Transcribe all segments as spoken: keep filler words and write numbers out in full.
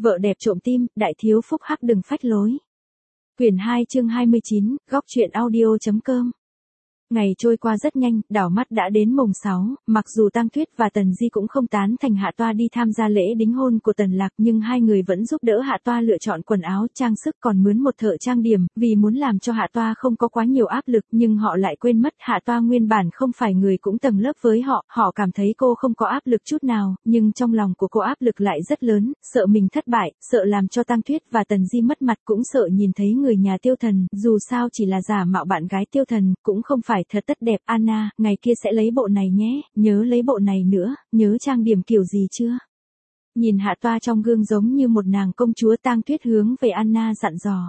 Vợ đẹp trộm tim, đại thiếu phúc hắc đừng phách lối. Quyển hai chương hai mươi chín, góc truyện audio.com. Ngày trôi qua rất nhanh, đảo mắt đã đến mùng sáu, mặc dù Tang Tuyết và Tần Di cũng không tán thành Hạ Toa đi tham gia lễ đính hôn của Tần Lạc, nhưng hai người vẫn giúp đỡ Hạ Toa lựa chọn quần áo, trang sức, còn mướn một thợ trang điểm, vì muốn làm cho Hạ Toa không có quá nhiều áp lực, nhưng họ lại quên mất Hạ Toa nguyên bản không phải người cũng tầng lớp với họ, họ cảm thấy cô không có áp lực chút nào, nhưng trong lòng của cô áp lực lại rất lớn, sợ mình thất bại, sợ làm cho Tang Tuyết và Tần Di mất mặt, cũng sợ nhìn thấy người nhà Tiêu Thần, dù sao chỉ là giả mạo bạn gái Tiêu Thần, cũng không phải thật tất đẹp. Anna, ngày kia sẽ lấy bộ này nhé, nhớ lấy bộ này nữa, nhớ trang điểm kiểu gì chưa? Nhìn Hạ Toa trong gương giống như một nàng công chúa, Tang Tuyết hướng về Anna dặn dò.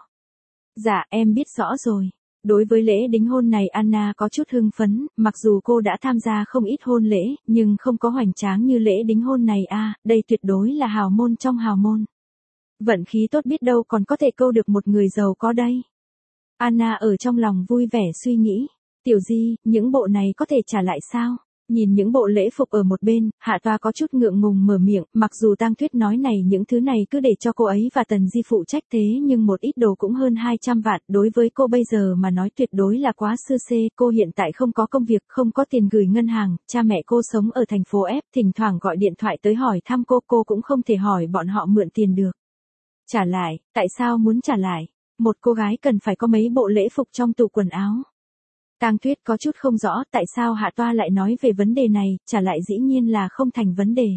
Dạ, em biết rõ rồi. Đối với lễ đính hôn này Anna có chút hưng phấn, mặc dù cô đã tham gia không ít hôn lễ, nhưng không có hoành tráng như lễ đính hôn này à, đây tuyệt đối là hào môn trong hào môn. Vận khí tốt biết đâu còn có thể câu được một người giàu có đây. Anna ở trong lòng vui vẻ suy nghĩ. Tiểu Di, những bộ này có thể trả lại sao? Nhìn những bộ lễ phục ở một bên, Hạ Toa có chút ngượng ngùng mở miệng, mặc dù Tang Tuyết nói này những thứ này cứ để cho cô ấy và Tần Di phụ trách, thế nhưng một ít đồ cũng hơn hai trăm vạn, đối với cô bây giờ mà nói tuyệt đối là quá sơ sê, cô hiện tại không có công việc, không có tiền gửi ngân hàng, cha mẹ cô sống ở thành phố F, thỉnh thoảng gọi điện thoại tới hỏi thăm cô, cô cũng không thể hỏi bọn họ mượn tiền được. Trả lại, tại sao muốn trả lại? Một cô gái cần phải có mấy bộ lễ phục trong tủ quần áo. Tang Tuyết có chút không rõ tại sao Hạ Toa lại nói về vấn đề này, trả lại dĩ nhiên là không thành vấn đề.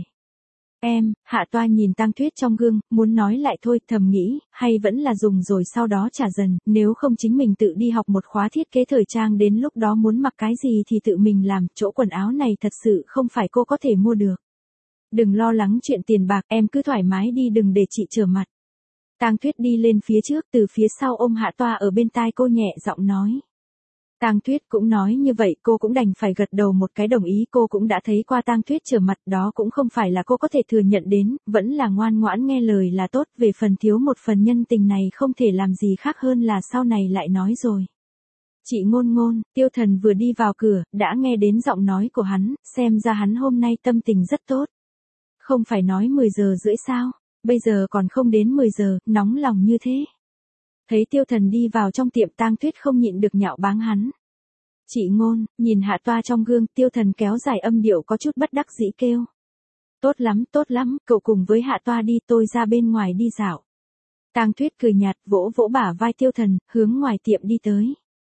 Em, Hạ Toa nhìn Tang Tuyết trong gương, muốn nói lại thôi, thầm nghĩ, hay vẫn là dùng rồi sau đó trả dần, nếu không chính mình tự đi học một khóa thiết kế thời trang, đến lúc đó muốn mặc cái gì thì tự mình làm, chỗ quần áo này thật sự không phải cô có thể mua được. Đừng lo lắng chuyện tiền bạc, em cứ thoải mái đi, đừng để chị trở mặt. Tang Tuyết đi lên phía trước, từ phía sau ôm Hạ Toa ở bên tai cô nhẹ giọng nói. Tang Tuyết cũng nói như vậy, cô cũng đành phải gật đầu một cái đồng ý, cô cũng đã thấy qua Tang Tuyết trở mặt, đó cũng không phải là cô có thể thừa nhận đến, vẫn là ngoan ngoãn nghe lời là tốt, về phần thiếu một phần nhân tình này không thể làm gì khác hơn là sau này lại nói rồi. Chị Ngôn Ngôn, Tiêu Thần vừa đi vào cửa, đã nghe đến giọng nói của hắn, xem ra hắn hôm nay tâm tình rất tốt. Không phải nói mười giờ rưỡi sao, bây giờ còn không đến mười giờ, nóng lòng như thế. Thấy Tiêu Thần đi vào trong tiệm, Tang Tuyết không nhịn được nhạo báng hắn. Chị Ngôn, nhìn Hạ Toa trong gương, Tiêu Thần kéo dài âm điệu có chút bất đắc dĩ kêu. Tốt lắm, tốt lắm, cậu cùng với Hạ Toa đi, tôi ra bên ngoài đi dạo. Tang Tuyết cười nhạt, vỗ vỗ bả vai Tiêu Thần, hướng ngoài tiệm đi tới.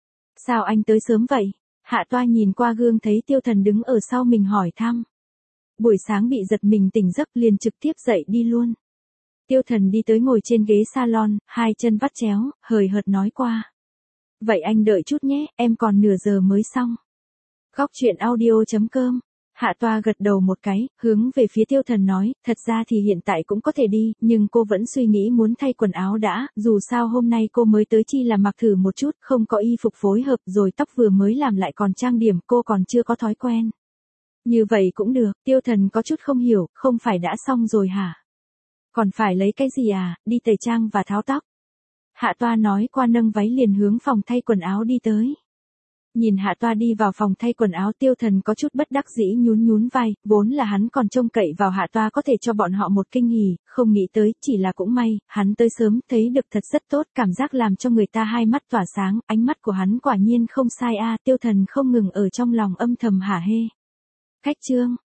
Sao anh tới sớm vậy? Hạ Toa nhìn qua gương thấy Tiêu Thần đứng ở sau mình hỏi thăm. Buổi sáng bị giật mình tỉnh giấc liền trực tiếp dậy đi luôn. Tiêu Thần đi tới ngồi trên ghế salon, hai chân vắt chéo, hời hợt nói qua. Vậy anh đợi chút nhé, em còn nửa giờ mới xong. Góc truyện audio.com. Hạ Toa gật đầu một cái, hướng về phía Tiêu Thần nói, thật ra thì hiện tại cũng có thể đi, nhưng cô vẫn suy nghĩ muốn thay quần áo đã, dù sao hôm nay cô mới tới chi là mặc thử một chút, không có y phục phối hợp, rồi tóc vừa mới làm lại còn trang điểm, cô còn chưa có thói quen. Như vậy cũng được, Tiêu Thần có chút không hiểu, không phải đã xong rồi hả? Còn phải lấy cái gì à, đi tẩy trang và tháo tóc. Hạ Toa nói qua nâng váy liền hướng phòng thay quần áo đi tới. Nhìn Hạ Toa đi vào phòng thay quần áo, Tiêu Thần có chút bất đắc dĩ nhún nhún vai, vốn là hắn còn trông cậy vào Hạ Toa có thể cho bọn họ một kinh hỉ, không nghĩ tới, chỉ là cũng may, hắn tới sớm, thấy được thật rất tốt, cảm giác làm cho người ta hai mắt tỏa sáng, ánh mắt của hắn quả nhiên không sai a, Tiêu Thần không ngừng ở trong lòng âm thầm hả hê. Khách trương,